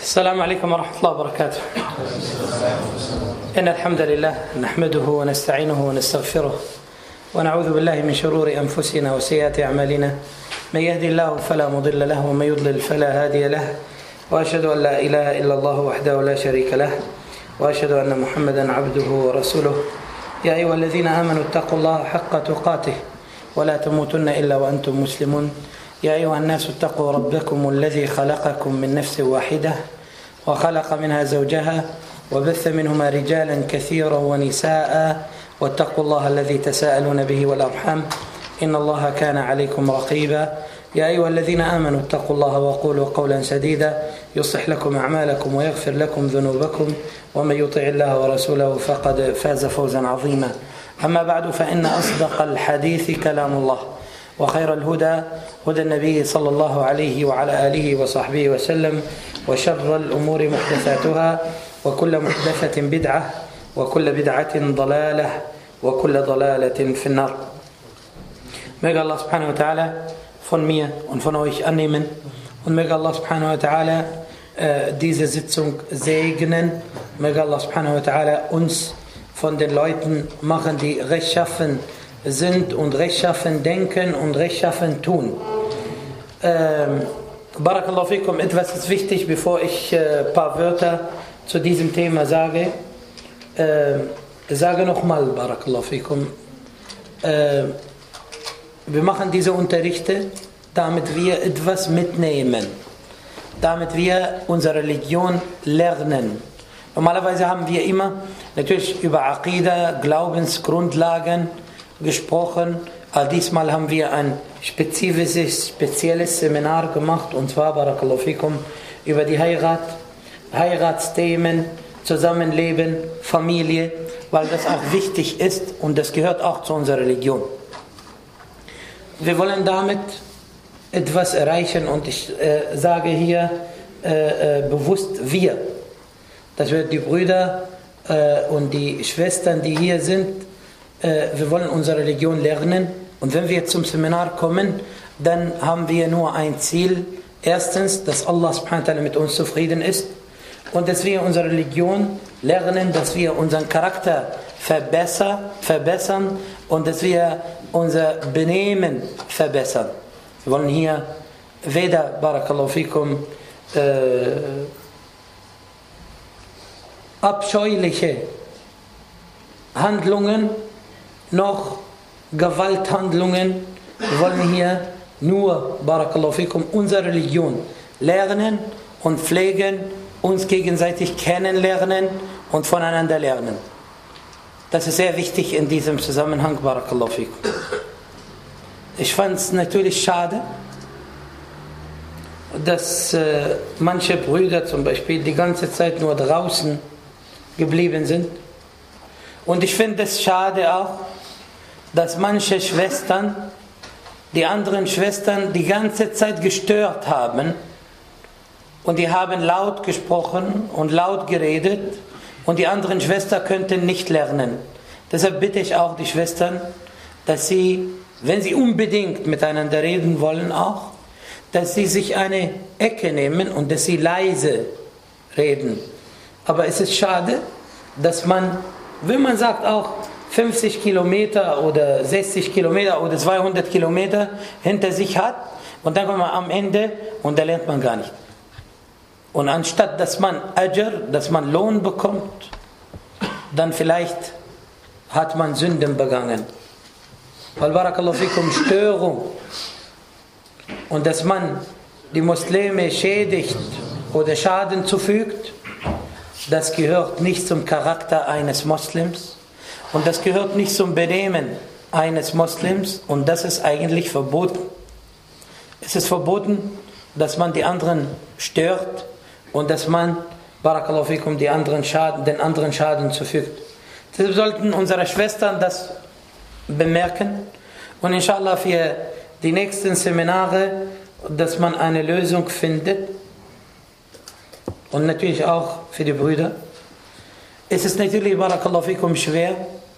السلام عليكم ورحمة الله وبركاته. إن الحمد لله نحمده ونستعينه ونستغفره ونعوذ بالله من شرور أنفسنا وسيئات أعمالنا. من يهدي الله فلا مضل له ومن يضلل فلا هادي له، وأشهد أن لا إله إلا الله وحده لا شريك له، وأشهد أن محمدا عبده ورسوله. يا أيها الذين آمنوا اتقوا الله حق تقاته ولا تموتن إلا وأنتم مسلمون. يا أيها الناس اتقوا ربكم الذي خلقكم من نفس واحدة وخلق منها زوجها وبث منهما رجالا كثيرا ونساء، واتقوا الله الذي تساءلون به والأرحام إن الله كان عليكم رقيبا. يا أيها الذين آمنوا اتقوا الله وقولوا قولا سديدا يصلح لكم أعمالكم ويغفر لكم ذنوبكم، ومن يطع الله ورسوله فقد فاز فوزا عظيما. أما بعد، فإن أصدق الحديث كلام الله، وخير الهدى هدى النبي صلى الله عليه وعلى آله وصحبه وسلم، وشر الأمور محدثاتها، وكل محدثة بدعة، وكل بدعة ضلالة، وكل ضلالة في النار. Möge Allah subhanahu wa ta'ala von mir und von euch annehmen, und möge Allah subhanahu wa ta'ala diese Sitzung segnen. Möge Allah subhanahu wa ta'ala uns von den Leuten machen, die rechtschaffen sind und rechtschaffen denken und rechtschaffen tun. Barakallahu fikum, etwas ist wichtig, bevor ich ein paar Wörter zu diesem Thema sage. Sage nochmal, Barakallahu fikum. Wir machen diese Unterrichte, damit wir etwas mitnehmen, damit wir unsere Religion lernen. Normalerweise haben wir immer natürlich über Aqida, Glaubensgrundlagen gesprochen. Diesmal haben wir ein spezielles Seminar gemacht, und zwar, Barakallahu fikum, über die Heirat, Heiratsthemen, Zusammenleben, Familie, weil das auch wichtig ist und das gehört auch zu unserer Religion. Wir wollen damit etwas erreichen, und ich sage hier bewusst wir. Das wird die Brüder und die Schwestern, die hier sind. Wir wollen unsere Religion lernen, und wenn wir zum Seminar kommen, dann haben wir nur ein Ziel. Erstens, dass Allah subhanahu wa ta'ala mit uns zufrieden ist, und dass wir unsere Religion lernen, dass wir unseren Charakter verbessern und dass wir unser Benehmen verbessern. Wir wollen hier weder, Barakallahu fikum, abscheuliche Handlungen noch Gewalthandlungen. Wir wollen hier nur, Barakallahu fikum, unsere Religion lernen und pflegen, uns gegenseitig kennenlernen und voneinander lernen. Das ist sehr wichtig in diesem Zusammenhang, Barakallahu fikum. Ich fand es natürlich schade, dass manche Brüder zum Beispiel die ganze Zeit nur draußen geblieben sind. Und ich finde es schade auch, dass manche Schwestern die anderen Schwestern die ganze Zeit gestört haben, und die haben laut gesprochen und laut geredet, und die anderen Schwestern könnten nicht lernen. Deshalb bitte ich auch die Schwestern, dass sie, wenn sie unbedingt miteinander reden wollen, auch, dass sie sich eine Ecke nehmen und dass sie leise reden. Aber es ist schade, dass man, wenn man sagt auch 50 Kilometer oder 60 Kilometer oder 200 Kilometer hinter sich hat, und dann kommt man am Ende und da lernt man gar nicht. Und anstatt dass man Ajr, dass man Lohn bekommt, dann vielleicht hat man Sünden begangen. Weil, Barakallahu fikum, Störung und dass man die Muslime schädigt oder Schaden zufügt, das gehört nicht zum Charakter eines Moslems, und das gehört nicht zum Benehmen eines Moslems, und das ist eigentlich verboten. Es ist verboten, dass man die anderen stört und dass man, Barakallahu fikum, den anderen Schaden zufügt. Deshalb sollten unsere Schwestern das bemerken, und inshallah für die nächsten Seminare, dass man eine Lösung findet, und natürlich auch für die Brüder. Es ist natürlich, Barakallahu fikum, schwer,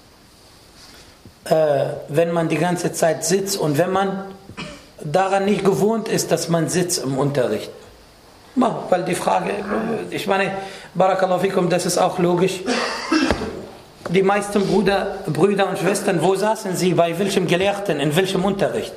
wenn man die ganze Zeit sitzt und wenn man daran nicht gewohnt ist, dass man sitzt im Unterricht. Weil die Frage, ich meine, Barakallahu fikum, das ist auch logisch. Die meisten Brüder und Schwestern, wo saßen sie, bei welchem Gelehrten, in welchem Unterricht?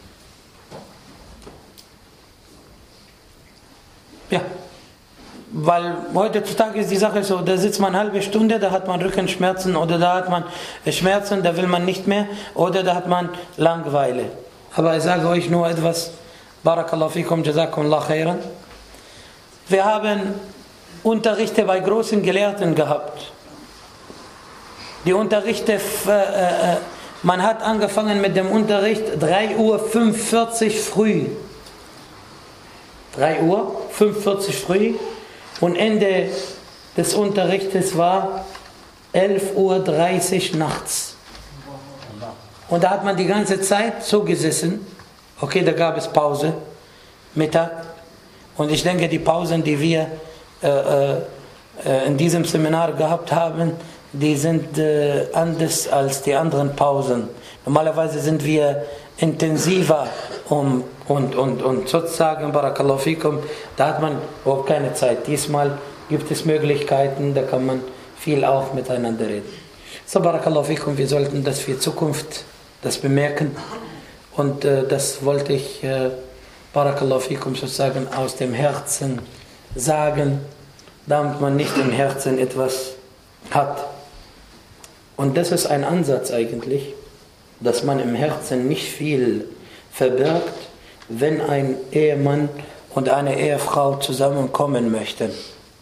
Ja, weil heutzutage ist die Sache so, da sitzt man eine halbe Stunde, da hat man Rückenschmerzen oder da hat man Schmerzen, da will man nicht mehr oder da hat man Langeweile. Aber ich sage euch nur etwas, Barakallahu fikum, Jazakumullah khairan. Wir haben Unterrichte bei großen Gelehrten gehabt. Die Unterrichte, man hat angefangen mit dem Unterricht 3:45 Uhr früh. 3:45 Uhr früh und Ende des Unterrichtes war 11:30 Uhr nachts. Und da hat man die ganze Zeit zugesessen. Okay, da gab es Pause, Mittag. Und ich denke, die Pausen, die wir in diesem Seminar gehabt haben, die sind anders als die anderen Pausen. Normalerweise sind wir intensiver und sozusagen, Barakallahu fikum, da hat man überhaupt keine Zeit. Diesmal gibt es Möglichkeiten, da kann man viel auch miteinander reden. So, Barakallahu fikum, wir sollten das für Zukunft das bemerken. Und das wollte ich, Barakallahu fikum, sozusagen aus dem Herzen sagen, damit man nicht im Herzen etwas hat. Und das ist ein Ansatz eigentlich, dass man im Herzen nicht viel verbirgt, wenn ein Ehemann und eine Ehefrau zusammenkommen möchten.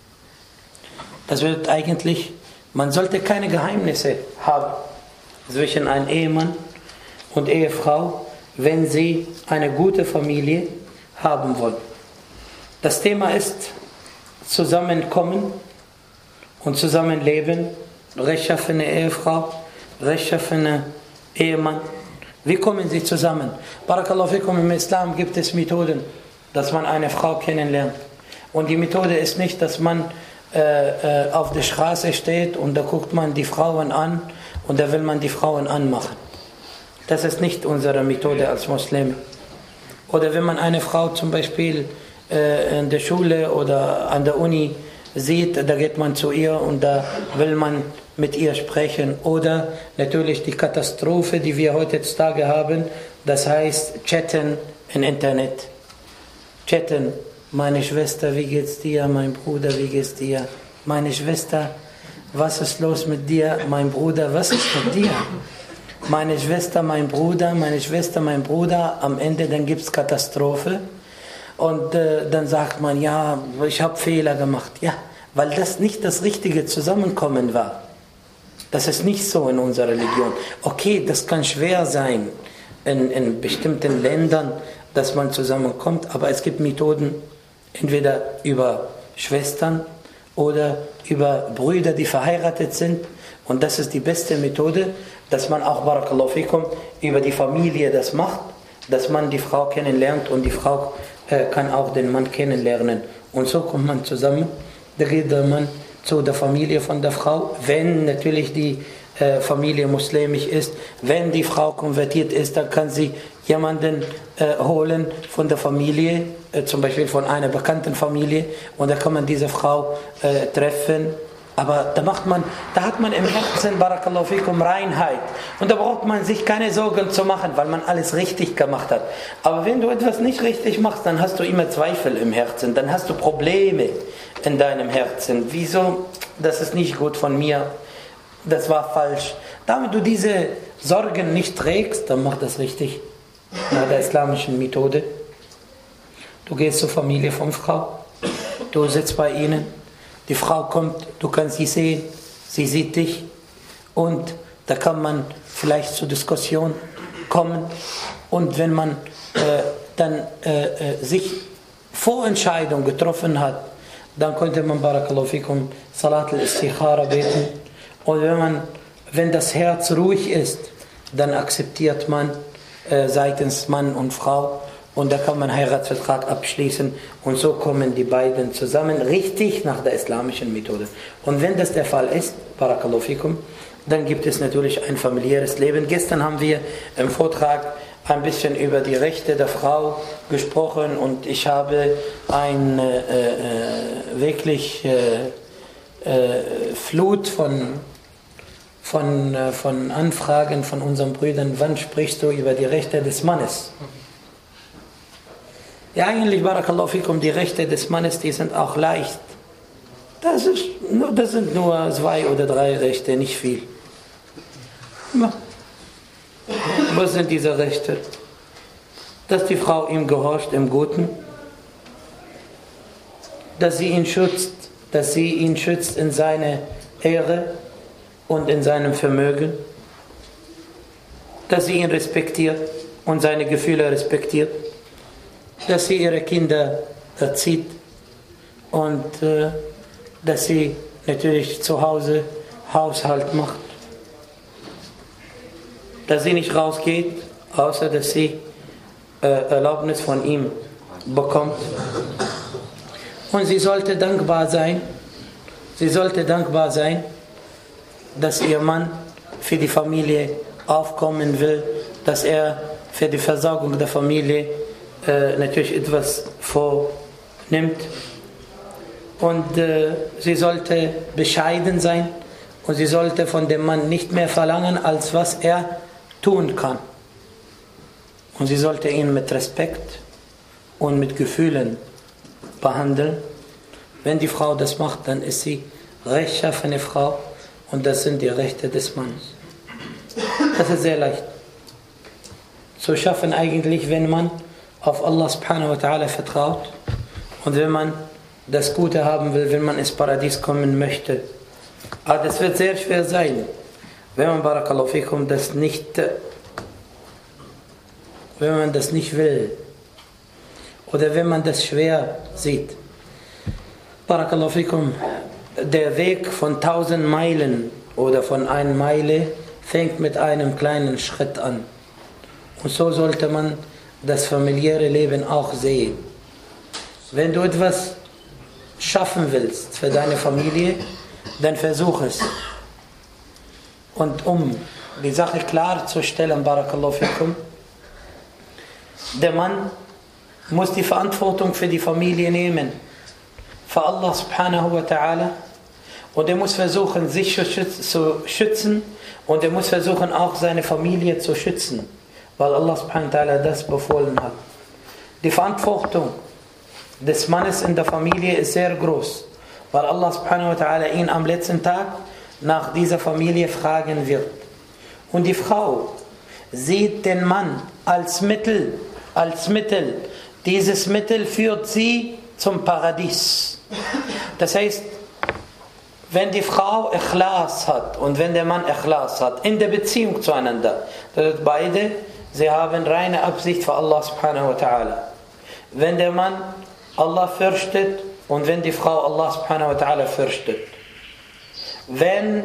Das wird eigentlich, man sollte keine Geheimnisse haben zwischen einem Ehemann und Ehefrau, wenn sie eine gute Familie haben wollen. Das Thema ist Zusammenkommen und Zusammenleben, rechtschaffene Ehefrau, rechtschaffene Ehemann. Wie kommen sie zusammen? Barakallahu fikum, im Islam gibt es Methoden, dass man eine Frau kennenlernt. Und die Methode ist nicht, dass man auf der Straße steht und da guckt man die Frauen an und da will man die Frauen anmachen. Das ist nicht unsere Methode als Muslime. Oder wenn man eine Frau zum Beispiel in der Schule oder an der Uni sieht, da geht man zu ihr und da will man mit ihr sprechen. Oder natürlich die Katastrophe, die wir heutzutage haben, das heißt Chatten im Internet. Chatten, meine Schwester, wie geht's dir? Mein Bruder, wie geht's dir? Meine Schwester, was ist los mit dir? Mein Bruder, was ist mit dir? Meine Schwester, mein Bruder, meine Schwester, mein Bruder. Am Ende dann gibt es Katastrophe. Und dann sagt man, ja, ich habe Fehler gemacht. Ja, weil das nicht das richtige Zusammenkommen war. Das ist nicht so in unserer Religion. Okay, das kann schwer sein in bestimmten Ländern, dass man zusammenkommt, aber es gibt Methoden, entweder über Schwestern oder über Brüder, die verheiratet sind. Und das ist die beste Methode, dass man auch, Barakallahu fikum, über die Familie das macht, dass man die Frau kennenlernt und die Frau kann auch den Mann kennenlernen. Und so kommt man zusammen. Da geht der Mann zu der Familie von der Frau, wenn natürlich die Familie muslimisch ist. Wenn die Frau konvertiert ist, dann kann sie jemanden holen von der Familie, zum Beispiel von einer bekannten Familie, und da kann man diese Frau treffen. Aber da hat man im Herzen, Barakallahu fikum, Reinheit. Und da braucht man sich keine Sorgen zu machen, weil man alles richtig gemacht hat. Aber wenn du etwas nicht richtig machst, dann hast du immer Zweifel im Herzen. Dann hast du Probleme in deinem Herzen. Wieso? Das ist nicht gut von mir. Das war falsch. Damit du diese Sorgen nicht trägst, dann mach das richtig. Nach der islamischen Methode. Du gehst zur Familie von Frau. Du sitzt bei ihnen. Die Frau kommt, du kannst sie sehen, sie sieht dich und da kann man vielleicht zur Diskussion kommen. Und wenn man dann sich Vorentscheidung getroffen hat, dann könnte man, Barakallahu fikum, Salat al-Istikhara beten. Und wenn das Herz ruhig ist, dann akzeptiert man seitens Mann und Frau. Und da kann man einen Heiratsvertrag abschließen und so kommen die beiden zusammen, richtig nach der islamischen Methode. Und wenn das der Fall ist, Barakallahu fikum, dann gibt es natürlich ein familiäres Leben. Gestern haben wir im Vortrag ein bisschen über die Rechte der Frau gesprochen und ich habe ein wirklich Flut von Anfragen von unseren Brüdern, wann sprichst du über die Rechte des Mannes? Ja, eigentlich, Barakallahu fikum, die Rechte des Mannes, die sind auch leicht. Das sind nur 2 oder 3 Rechte, nicht viel. Was sind diese Rechte? Dass die Frau ihm gehorcht im Guten, dass sie ihn schützt in seiner Ehre und in seinem Vermögen, dass sie ihn respektiert und seine Gefühle respektiert, dass sie ihre Kinder erzieht und dass sie natürlich zu Hause Haushalt macht, dass sie nicht rausgeht, außer dass sie Erlaubnis von ihm bekommt. Und sie sollte dankbar sein, dass ihr Mann für die Familie aufkommen will, dass er für die Versorgung der Familie natürlich etwas vornimmt. Und sie sollte bescheiden sein und sie sollte von dem Mann nicht mehr verlangen, als was er tun kann. Und sie sollte ihn mit Respekt und mit Gefühlen behandeln. Wenn die Frau das macht, dann ist sie rechtschaffene Frau und das sind die Rechte des Mannes. Das ist sehr leicht zu schaffen eigentlich, wenn man auf Allah subhanahu wa ta'ala vertraut und wenn man das Gute haben will, wenn man ins Paradies kommen möchte. Aber das wird sehr schwer sein, wenn man, Barakallahu fikum, wenn man das nicht will oder wenn man das schwer sieht. Barakallahu fikum, der Weg von 1000 Meilen oder von 1 Meile fängt mit einem kleinen Schritt an. Und so sollte man das familiäre Leben auch sehen. Wenn du etwas schaffen willst für deine Familie, dann versuch es. Und um die Sache klarzustellen, Barakallahu fikum, der Mann muss die Verantwortung für die Familie nehmen, für Allah subhanahu wa ta'ala, und er muss versuchen, sich zu schützen und er muss versuchen, auch seine Familie zu schützen, weil Allah subhanahu wa ta'ala das befohlen hat. Die Verantwortung des Mannes in der Familie ist sehr groß, weil Allah subhanahu wa ta'ala ihn am letzten Tag nach dieser Familie fragen wird. Und die Frau sieht den Mann als Mittel. Dieses Mittel führt sie zum Paradies. Das heißt, wenn die Frau Ikhlas hat und wenn der Mann Ikhlas hat in der Beziehung zueinander, das beide, sie haben reine Absicht für Allah subhanahu wa ta'ala. Wenn der Mann Allah fürchtet und wenn die Frau Allah subhanahu wa ta'ala fürchtet. Wenn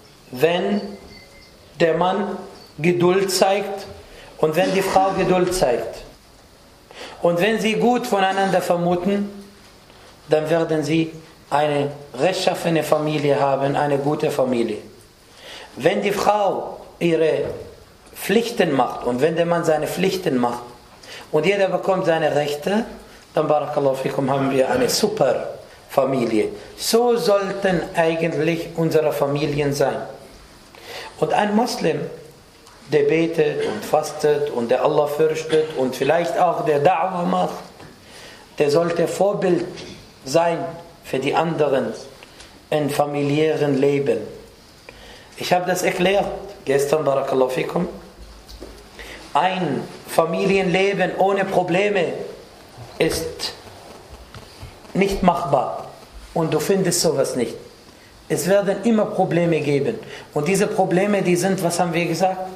der Mann Geduld zeigt und wenn die Frau Geduld zeigt. Und wenn sie gut voneinander vermuten, dann werden sie eine rechtschaffene Familie haben, eine gute Familie. Wenn die Frau ihre Pflichten macht und wenn der Mann seine Pflichten macht und jeder bekommt seine Rechte, dann Barakallahu fikum, haben wir eine super Familie. So sollten eigentlich unsere Familien sein. Und ein Muslim, der betet und fastet und der Allah fürchtet und vielleicht auch der Da'wah macht, der sollte Vorbild sein für die anderen im familiären Leben. Ich habe das erklärt gestern, Barakallahu fikum. Ein Familienleben ohne Probleme ist nicht machbar und du findest sowas nicht. Es werden immer Probleme geben und diese Probleme, die sind, was haben wir gesagt?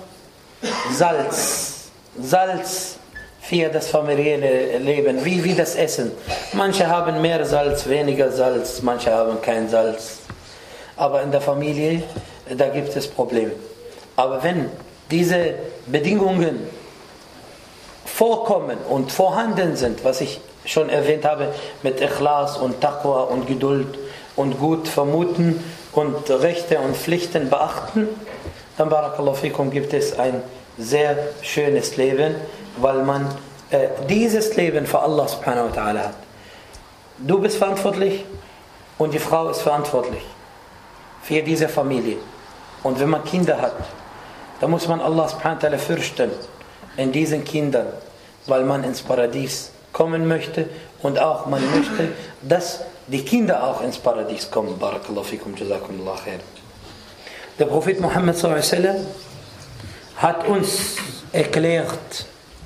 Salz für das familiäre Leben, wie das Essen. Manche haben mehr Salz, weniger Salz, manche haben kein Salz. Aber in der Familie, da gibt es Probleme. Aber wenn diese Bedingungen vorkommen und vorhanden sind, was ich schon erwähnt habe, mit Ikhlas und Taqwa und Geduld und gut vermuten und Rechte und Pflichten beachten, dann Barakallahu fikum, gibt es ein sehr schönes Leben, weil man dieses Leben für Allah subhanahu wa ta'ala hat. Du bist verantwortlich und die Frau ist verantwortlich für diese Familie. Und wenn man Kinder hat, dann muss man Allah subhanahu wa ta'ala fürchten in diesen Kindern, weil man ins Paradies kommen möchte und auch man möchte, dass die Kinder auch ins Paradies kommen. Barakallahu fikum, jazakumullah khair. Der Prophet Muhammad sallallahu alaihi wasallam hat uns erklärt,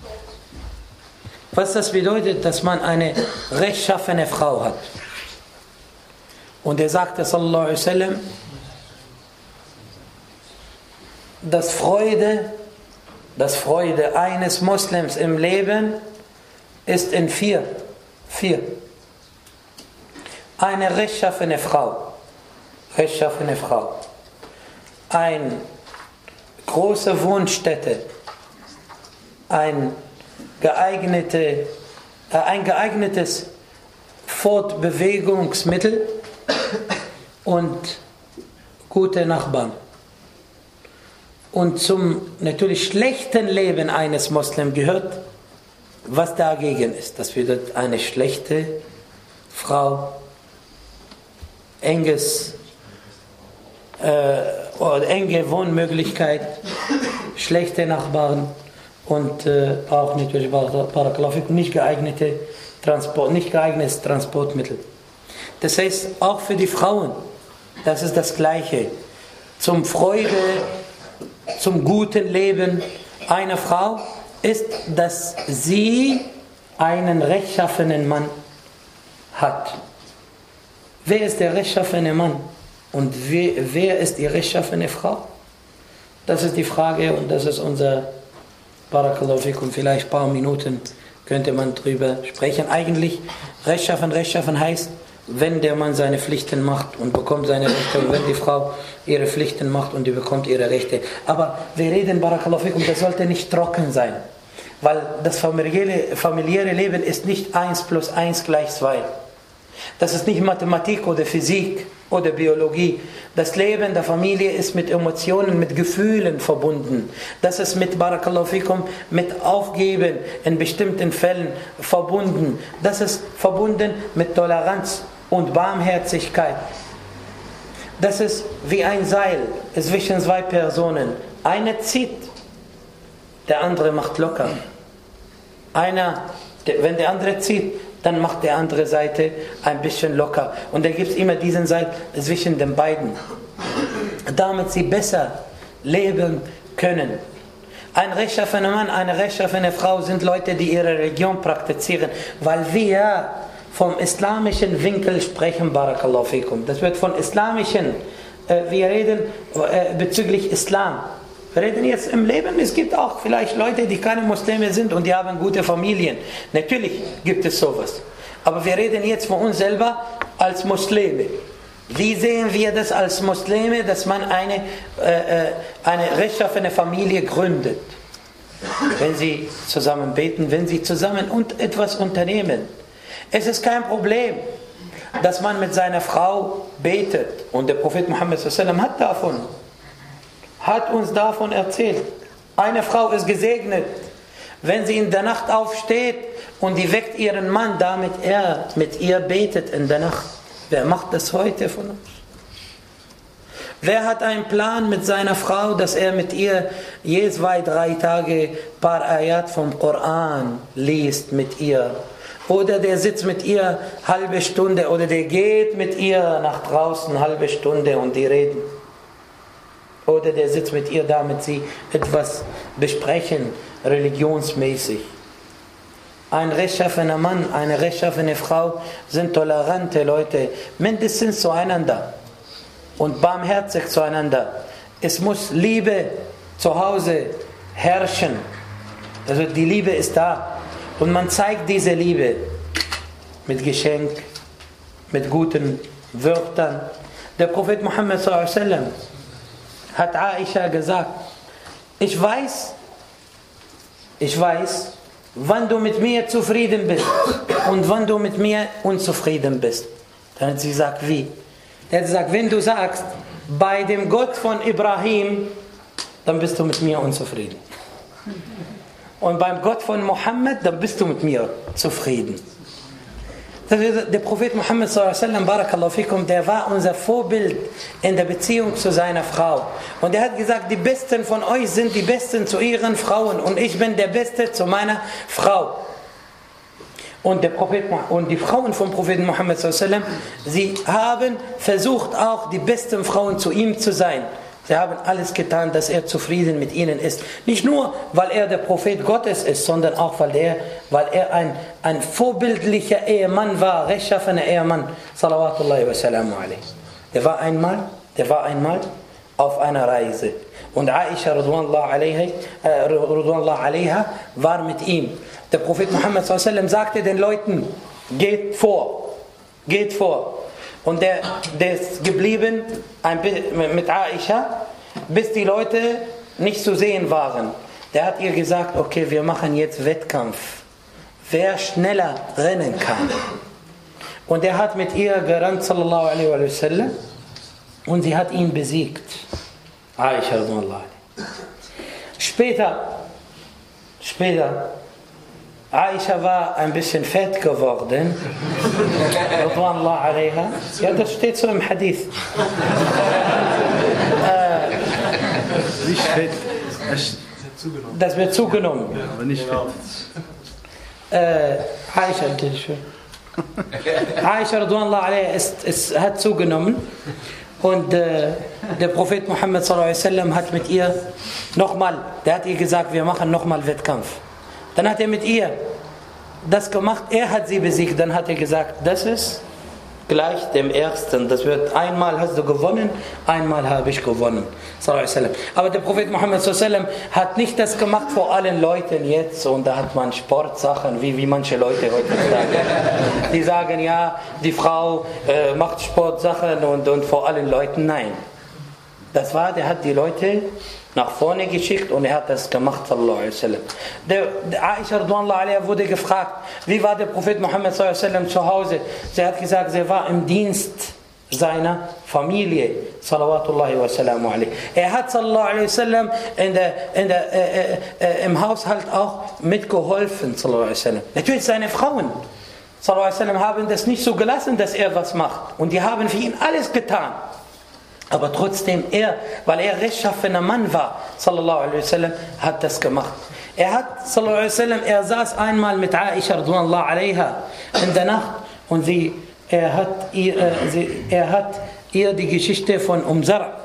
was das bedeutet, dass man eine rechtschaffene Frau hat. Und er sagte sallallahu alaihi wasallam, dass Freude eines Muslims im Leben ist in vier. Eine rechtschaffene Frau. Eine große Wohnstätte. Ein geeignetes Fortbewegungsmittel und gute Nachbarn. Und zum natürlich schlechten Leben eines Muslims gehört, was dagegen ist. Das bedeutet eine schlechte Frau, enge Wohnmöglichkeit, schlechte Nachbarn und auch natürlich nicht geeignetes Transportmittel. Das heißt, auch für die Frauen, das ist das Gleiche. Zum guten Leben einer Frau ist, dass sie einen rechtschaffenen Mann hat. Wer ist der rechtschaffene Mann? Und wer ist die rechtschaffene Frau? Das ist die Frage und das ist unser Barakallahu fikum. Vielleicht ein paar Minuten könnte man drüber sprechen. Eigentlich rechtschaffen heißt, wenn der Mann seine Pflichten macht und bekommt seine Rechte und wenn die Frau ihre Pflichten macht und die bekommt ihre Rechte. Aber wir reden, Barakallahu fikum, das sollte nicht trocken sein. Weil das familiäre Leben ist nicht 1 + 1 = 2. Das ist nicht Mathematik oder Physik oder Biologie. Das Leben der Familie ist mit Emotionen, mit Gefühlen verbunden. Das ist mit Barakallahu fikum, mit Aufgeben in bestimmten Fällen verbunden. Das ist verbunden mit Toleranz und Barmherzigkeit. Das ist wie ein Seil zwischen zwei Personen. Einer zieht, der andere macht locker. Wenn der andere zieht, dann macht die andere Seite ein bisschen locker. Und da gibt es immer diesen Seil zwischen den beiden, damit sie besser leben können. Ein rechtschaffener Mann, eine rechtschaffene Frau sind Leute, die ihre Religion praktizieren, weil wir vom islamischen Winkel sprechen, Barakallahu fikum. Das wird von islamischen, wir reden bezüglich Islam. Wir reden jetzt im Leben, es gibt auch vielleicht Leute, die keine Muslime sind und die haben gute Familien. Natürlich gibt es sowas. Aber wir reden jetzt von uns selber als Muslime. Wie sehen wir das als Muslime, dass man eine rechtschaffene Familie gründet? Wenn sie zusammen beten, wenn sie zusammen etwas unternehmen. Es ist kein Problem, dass man mit seiner Frau betet. Und der Prophet Muhammad sallallahu alaihi wasallam hat uns davon erzählt. Eine Frau ist gesegnet, wenn sie in der Nacht aufsteht und die weckt ihren Mann, damit er mit ihr betet in der Nacht. Wer macht das heute von uns? Wer hat einen Plan mit seiner Frau, dass er mit ihr je 2-3 Tage ein paar Ayat vom Koran liest mit ihr? Oder der sitzt mit ihr halbe Stunde oder der geht mit ihr nach draußen halbe Stunde und die reden. Oder der sitzt mit ihr, damit sie etwas besprechen, religionsmäßig. Ein rechtschaffener Mann, eine rechtschaffene Frau sind tolerante Leute, mindestens zueinander und barmherzig zueinander. Es muss Liebe zu Hause herrschen. Also die Liebe ist da und man zeigt diese Liebe mit Geschenk, mit guten Wörtern. Der Prophet Muhammad sallallahu alaihi wasallam hat Aisha gesagt, ich weiß, wann du mit mir zufrieden bist und wann du mit mir unzufrieden bist. Dann hat sie gesagt, wie? Er hat gesagt, wenn du sagst, bei dem Gott von Ibrahim, dann bist du mit mir unzufrieden. Und beim Gott von Mohammed, dann bist du mit mir zufrieden. Der Prophet Muhammad sallallahu alaihi wasallam, barakallahu fikum, der war unser Vorbild in der Beziehung zu seiner Frau. Und er hat gesagt, die Besten von euch sind die Besten zu ihren Frauen und ich bin der Beste zu meiner Frau. Und die Frauen vom Propheten Muhammad sallallahu alaihi wasallam, sie haben versucht auch die besten Frauen zu ihm zu sein. Sie haben alles getan, dass er zufrieden mit ihnen ist. Nicht nur, weil er der Prophet Gottes ist, sondern auch, weil er ein vorbildlicher Ehemann war, rechtschaffener Ehemann. Salawatullahi wa salamu alayhi. Der war einmal auf einer Reise. Und Aisha radwanallahu alaiha war mit ihm. Der Prophet Muhammad sallallahu alaihi wasallam sagte den Leuten, geht vor. Und der ist geblieben mit Aisha, bis die Leute nicht zu sehen waren. Der hat ihr gesagt, okay, wir machen jetzt Wettkampf. Wer schneller rennen kann. Und er hat mit ihr gerannt, sallallahu alaihi wa sallam, und sie hat ihn besiegt. Aisha radhiyallahu anha. Später, Aisha war ein bisschen fett geworden. Radhiyallahu anha. Ja, das steht so im Hadith. Nicht fett. Das wird zugenommen. Ja, aber nicht fett. Aisha radhiyallahu anha hat zugenommen. Und der Prophet Muhammad sallallahu alaihi wasallam hat mit ihr der hat ihr gesagt, wir machen nochmal Wettkampf. Dann hat er mit ihr das gemacht, er hat sie besiegt, dann hat er gesagt, das ist gleich dem ersten, das wird einmal hast du gewonnen, einmal habe ich gewonnen. Aber der Prophet Muhammad sallallahu alaihi wasallam hat nicht das gemacht vor allen Leuten jetzt und da hat man Sportsachen, wie manche Leute heutzutage. Die sagen, ja, die Frau macht Sportsachen und vor allen Leuten, nein. Der hat die Leute nach vorne geschickt und er hat das gemacht, sallallahu alaihi wasallam. Der Aisha radhiyallahu anha wurde gefragt, wie war der Prophet Muhammad sallallahu alaihi wasallam zu Hause? Sie hat gesagt, sie war im Dienst seiner Familie, salawatullahi wa salamu alaihi. Er hat sallallahu alaihi wasallam im Haushalt auch mitgeholfen, sallallahu alaihi wasallam. Natürlich seine Frauen, sallallahu alaihi wasallam, haben das nicht so gelassen, dass er was macht. Und die haben für ihn alles getan. Aber trotzdem weil er rechtschaffener Mann war, sallallahu alaihi wasallam, hat das gemacht. Sallallahu alaihi wasallam, er saß einmal mit Aisha radhiyallahu anha in der Nacht und er hat ihr die Geschichte von Zar'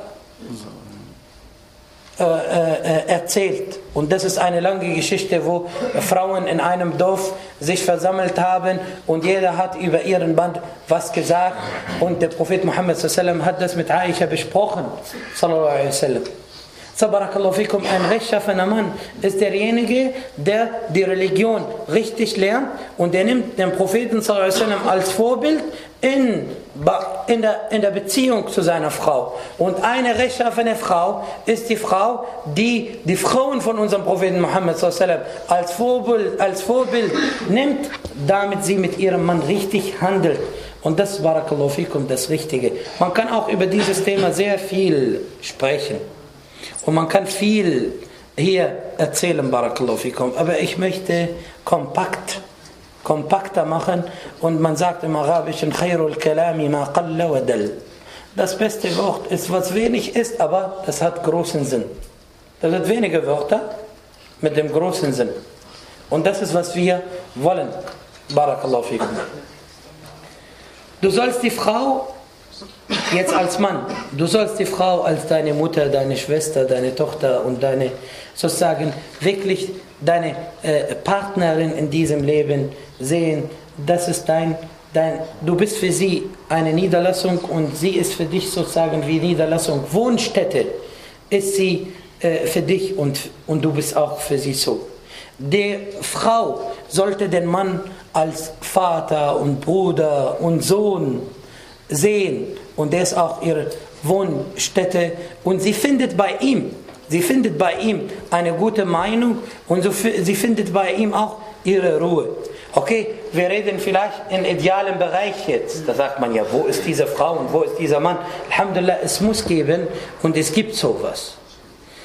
erzählt. Und das ist eine lange Geschichte, wo Frauen in einem Dorf sich versammelt haben und jeder hat über ihren Band was gesagt. Und der Prophet Muhammad sallallahu alaihi wasallam hat das mit Aisha besprochen. Sallallahu alaihi wasallam. Barakallahu fikum, ein rechtschaffener Mann ist derjenige, der die Religion richtig lernt und der nimmt den Propheten sallallahu alaihi wasallam als Vorbild in der Beziehung zu seiner Frau. Und eine rechtschaffene Frau ist die Frau, die die Frauen von unserem Propheten Muhammad sallallahu alaihi wasallam als Vorbild nimmt, damit sie mit ihrem Mann richtig handelt. Und das ist, barakallahu fikum, das Richtige. Man kann auch über dieses Thema sehr viel sprechen. Und man kann viel hier erzählen, barakallahu fikum. Aber ich möchte kompakter machen. Und man sagt im Arabischen, Khairul Kalami ma qalla wa dal. Das beste Wort ist, was wenig ist, aber das hat großen Sinn. Das hat wenige Wörter mit dem großen Sinn. Und das ist, was wir wollen. Barakallahu fikum. Du sollst die Frau jetzt als Mann, du sollst die Frau als deine Mutter, deine Schwester, deine Tochter und deine, sozusagen wirklich deine Partnerin in diesem Leben sehen. Das ist du bist für sie eine Niederlassung und sie ist für dich sozusagen wie Niederlassung. Wohnstätte ist sie für dich und du bist auch für sie so. Die Frau sollte den Mann als Vater und Bruder und Sohn sehen und der ist auch ihre Wohnstätte und sie findet bei ihm eine gute Meinung und sie findet bei ihm auch ihre Ruhe. Okay, wir reden vielleicht in idealem Bereich jetzt. Da sagt man ja, wo ist diese Frau und wo ist dieser Mann? Alhamdulillah, es muss geben und es gibt sowas.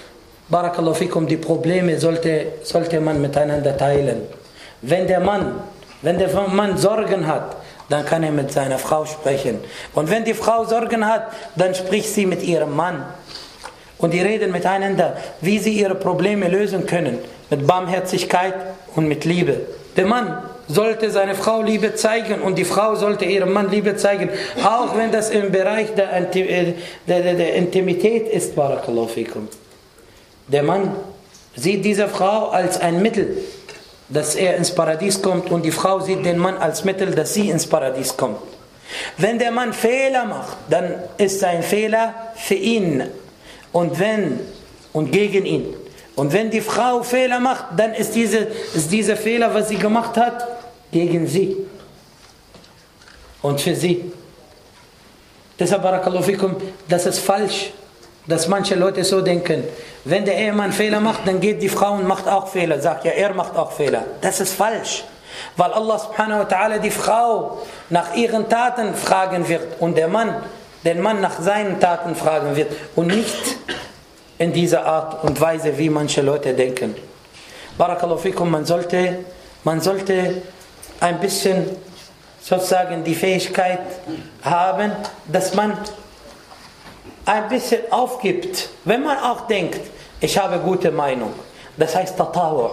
Barakallahu fikum, die Probleme sollte man miteinander teilen. Wenn der Mann Sorgen hat, dann kann er mit seiner Frau sprechen. Und wenn die Frau Sorgen hat, dann spricht sie mit ihrem Mann. Und die reden miteinander, wie sie ihre Probleme lösen können. Mit Barmherzigkeit und mit Liebe. Der Mann sollte seine Frau Liebe zeigen und die Frau sollte ihrem Mann Liebe zeigen. Auch wenn das im Bereich der Intimität ist, Barakallahu fikum. Der Mann sieht diese Frau als ein Mittel, dass er ins Paradies kommt, und die Frau sieht den Mann als Mittel, dass sie ins Paradies kommt. Wenn der Mann Fehler macht, dann ist sein Fehler für ihn und gegen ihn. Und wenn die Frau Fehler macht, dann ist dieser Fehler, was sie gemacht hat, gegen sie und für sie. Deshalb, Barakallahu fikum, das ist falsch, dass manche Leute so denken. Wenn der Ehemann Fehler macht, dann geht die Frau und macht auch Fehler. Sagt ja, er macht auch Fehler. Das ist falsch. Weil Allah subhanahu wa ta'ala die Frau nach ihren Taten fragen wird und der Mann den Mann nach seinen Taten fragen wird und nicht in dieser Art und Weise, wie manche Leute denken. Barakallahu fikum, man sollte ein bisschen sozusagen die Fähigkeit haben, dass man ein bisschen aufgibt, wenn man auch denkt, ich habe gute Meinung. Das heißt Tatawu'.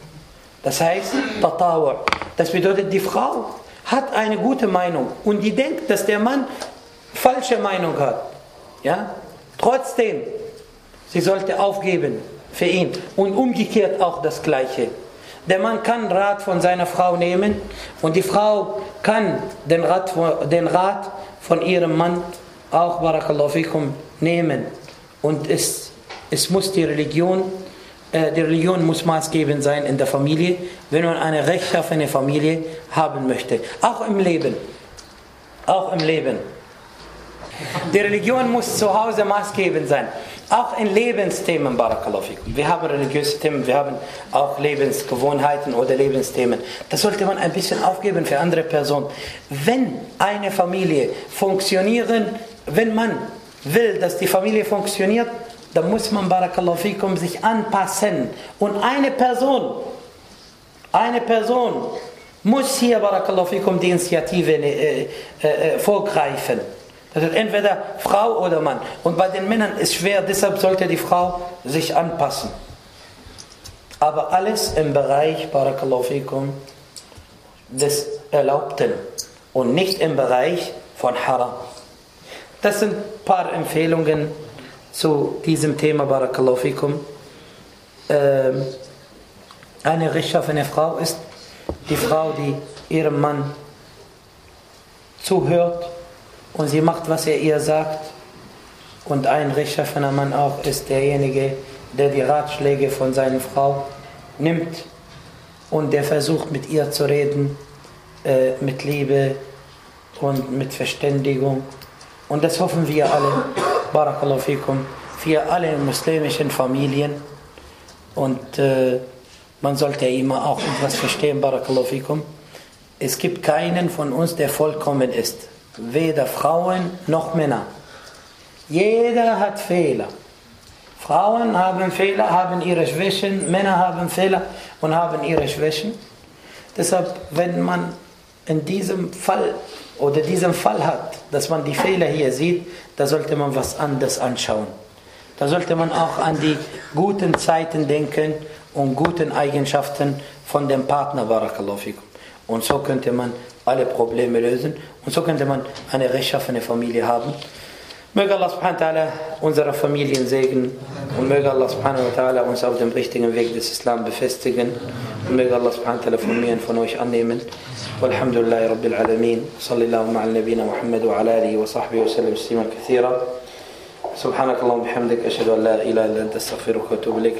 Das bedeutet, die Frau hat eine gute Meinung und die denkt, dass der Mann falsche Meinung hat. Ja? Trotzdem, sie sollte aufgeben für ihn. Und umgekehrt auch das Gleiche. Der Mann kann Rat von seiner Frau nehmen und die Frau kann den Rat von ihrem Mann auch, Barakallahu fikum, nehmen. Und es muss die Religion muss maßgebend sein in der Familie, wenn man eine rechtschaffene Familie haben möchte. Auch im Leben. Die Religion muss zu Hause maßgebend sein. Auch in Lebensthemen, Barakallahu fikum. Wir haben religiöse Themen, wir haben auch Lebensgewohnheiten oder Lebensthemen. Das sollte man ein bisschen aufgeben für andere Personen. Wenn eine Familie wenn man will, dass die Familie funktioniert, dann muss man, Barakallahu fikum, sich anpassen. Und eine Person muss hier, Barakallahu fikum, die Initiative vorgreifen. Das ist entweder Frau oder Mann. Und bei den Männern ist es schwer, deshalb sollte die Frau sich anpassen. Aber alles im Bereich, Barakallahu fikum, des Erlaubten und nicht im Bereich von Haram. Das sind ein paar Empfehlungen zu diesem Thema, Barakallahu fikum. Eine rechtschaffene Frau ist die Frau, die ihrem Mann zuhört und sie macht, was er ihr sagt. Und ein rechtschaffener Mann auch ist derjenige, der die Ratschläge von seiner Frau nimmt und der versucht, mit ihr zu reden, mit Liebe und mit Verständigung. Und das hoffen wir alle, Barakallahu fikum, für alle muslimischen Familien. Und man sollte immer auch etwas verstehen, Barakallahu fikum. Es gibt keinen von uns, der vollkommen ist. Weder Frauen noch Männer. Jeder hat Fehler. Frauen haben Fehler, haben ihre Schwächen. Männer haben Fehler und haben ihre Schwächen. Deshalb, wenn man in diesem Fall hat, dass man die Fehler hier sieht, da sollte man was anderes anschauen. Da sollte man auch an die guten Zeiten denken und guten Eigenschaften von dem Partner, Barakallahu fikum. Und so könnte man alle Probleme lösen und so könnte man eine rechtschaffene Familie haben. Möge Allah subhanahu wa ta'ala unsere Familien segnen und möge Allah subhanahu wa ta'ala uns auf dem richtigen Weg des Islam befestigen und möge Allah subhanahu wa ta'ala von mir und von euch annehmen. Walhamdulillahi Rabbil Alamin. Sallallahu ma'al Nabina Muhammad wa ala alihi wa sahbihi wa sallam tasliman kathira. Subhanakallahumma bihamdik ashhadu an la ilaha illa anta astaghfiruka wa atubu ilaik.